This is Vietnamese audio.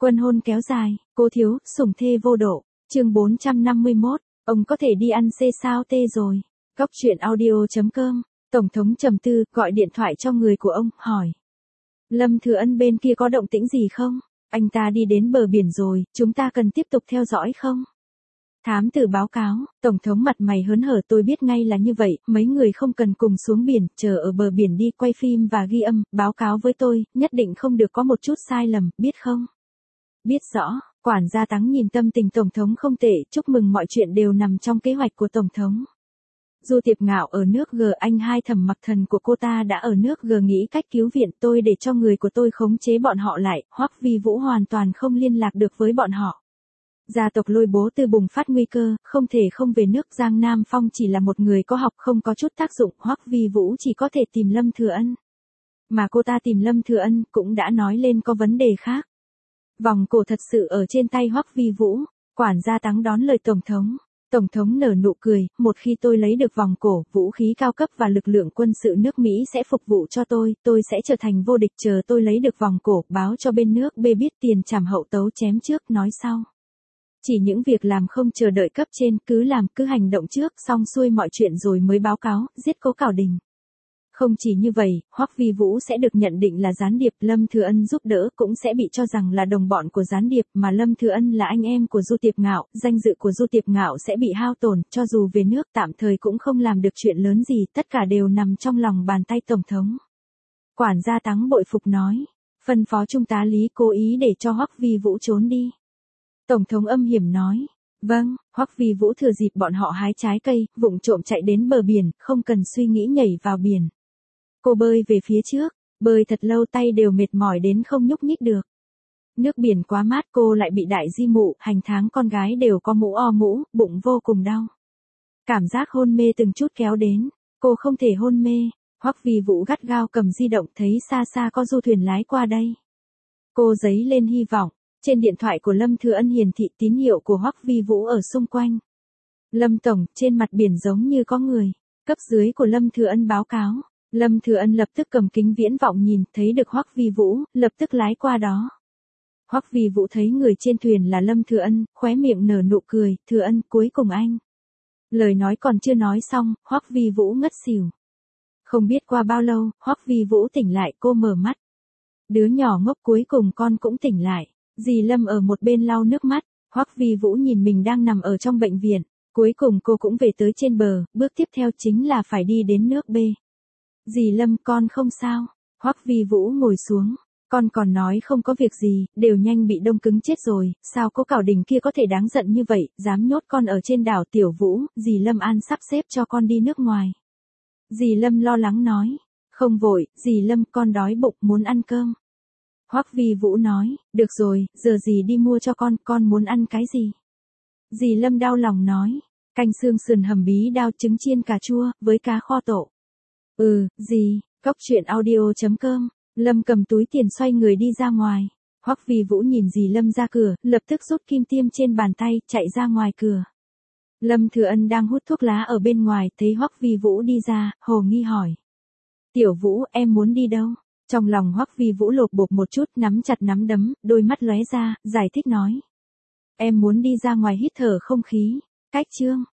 Quân hôn kéo dài, cô thiếu, sủng thê vô độ. Chương 451, ông có thể đi ăn xê sao tê rồi. Góc truyện audio.com. Tổng thống trầm tư, gọi điện thoại cho người của ông, hỏi. Lâm Thừa Ân bên kia có động tĩnh gì không? Anh ta đi đến bờ biển rồi, chúng ta cần tiếp tục theo dõi không? Thám tử báo cáo, Tổng thống mặt mày hớn hở, tôi biết ngay là như vậy, mấy người không cần cùng xuống biển, chờ ở bờ biển đi quay phim và ghi âm, báo cáo với tôi, nhất định không được có một chút sai lầm, biết không? Biết rõ, quản gia Tắng nhìn tâm tình Tổng thống không tệ, chúc mừng mọi chuyện đều nằm trong kế hoạch của Tổng thống. Du Tiệp Ngạo ở nước G, anh hai Thẩm Mặc Thần của cô ta đã ở nước G nghĩ cách cứu viện tôi để cho người của tôi khống chế bọn họ lại, Hoắc Vi Vũ hoàn toàn không liên lạc được với bọn họ. Gia tộc Lôi Bố Tư bùng phát nguy cơ, không thể không về nước. Giang Nam Phong chỉ là một người có học không có chút tác dụng, Hoắc Vi Vũ chỉ có thể tìm Lâm Thừa Ân. Mà cô ta tìm Lâm Thừa Ân cũng đã nói lên có vấn đề khác. Vòng cổ thật sự ở trên tay Hoắc Vi Vũ, quản gia Tắng đón lời Tổng thống. Tổng thống nở nụ cười, một khi tôi lấy được vòng cổ, vũ khí cao cấp và lực lượng quân sự nước Mỹ sẽ phục vụ cho tôi sẽ trở thành vô địch. Chờ tôi lấy được vòng cổ, báo cho bên nước B biết, tiền trảm hậu tấu chém trước nói sau. Chỉ những việc làm không chờ đợi cấp trên, cứ làm, cứ hành động trước, xong xuôi mọi chuyện rồi mới báo cáo, giết Cố Cảo Đình. Không chỉ như vậy, Hoắc Vi Vũ sẽ được nhận định là gián điệp, Lâm Thừa Ân giúp đỡ cũng sẽ bị cho rằng là đồng bọn của gián điệp, mà Lâm Thừa Ân là anh em của Du Tiệp Ngạo, danh dự của Du Tiệp Ngạo sẽ bị hao tổn, cho dù về nước tạm thời cũng không làm được chuyện lớn gì, tất cả đều nằm trong lòng bàn tay Tổng thống. Quản gia Tắng bội phục nói, phân phó Trung tá Lý cố ý để cho Hoắc Vi Vũ trốn đi. Tổng thống âm hiểm nói, vâng. Hoắc Vi Vũ thừa dịp bọn họ hái trái cây, vụng trộm chạy đến bờ biển, không cần suy nghĩ nhảy vào biển. Cô bơi về phía trước, bơi thật lâu tay đều mệt mỏi đến không nhúc nhích được. Nước biển quá mát, cô lại bị đại di mụ, hành tháng con gái đều có mũ o mũ, bụng vô cùng đau. Cảm giác hôn mê từng chút kéo đến, cô không thể hôn mê. Hoắc Vi Vũ gắt gao cầm di động, thấy xa xa có du thuyền lái qua đây. Cô dấy lên hy vọng. Trên điện thoại của Lâm Thừa Ân hiển thị tín hiệu của Hoắc Vi Vũ ở xung quanh. Lâm Tổng, trên mặt biển giống như có người. Cấp dưới của Lâm Thừa Ân báo cáo. Lâm Thừa Ân lập tức cầm kính viễn vọng nhìn, thấy được Hoắc Vi Vũ, lập tức lái qua đó. Hoắc Vi Vũ thấy người trên thuyền là Lâm Thừa Ân, khóe miệng nở nụ cười, Thừa Ân, cuối cùng anh. Lời nói còn chưa nói xong, Hoắc Vi Vũ ngất xỉu. Không biết qua bao lâu, Hoắc Vi Vũ tỉnh lại, cô mở mắt. Đứa nhỏ ngốc cuối cùng con cũng tỉnh lại. Dì Lâm ở một bên lau nước mắt, Hoắc Vi Vũ nhìn mình đang nằm ở trong bệnh viện, cuối cùng cô cũng về tới trên bờ, bước tiếp theo chính là phải đi đến nước B. Dì Lâm, con không sao. Hoắc Vi Vũ ngồi xuống, con còn nói không có việc gì, đều nhanh bị đông cứng chết rồi, sao Cố Cảo Đình kia có thể đáng giận như vậy, dám nhốt con ở trên đảo Tiểu Vũ, dì Lâm an sắp xếp cho con đi nước ngoài. Dì Lâm lo lắng nói, không vội, dì Lâm, con đói bụng muốn ăn cơm. Hoắc Vi Vũ nói, được rồi, giờ dì đi mua cho con muốn ăn cái gì? Dì Lâm đau lòng nói, canh xương sườn hầm bí đao, trứng chiên cà chua, với cá kho tổ. Dì, góc truyện audio.com, Lâm cầm túi tiền xoay người đi ra ngoài. Hoắc Vi Vũ nhìn dì Lâm ra cửa, lập tức rút kim tiêm trên bàn tay, chạy ra ngoài cửa. Lâm Thừa Ân đang hút thuốc lá ở bên ngoài, thấy Hoắc Vi Vũ đi ra, hồ nghi hỏi. Tiểu Vũ, em muốn đi đâu? Trong lòng Hoắc Vi Vũ lột bột một chút, nắm chặt nắm đấm, đôi mắt lóe ra, giải thích nói. Em muốn đi ra ngoài hít thở không khí. Cách chương.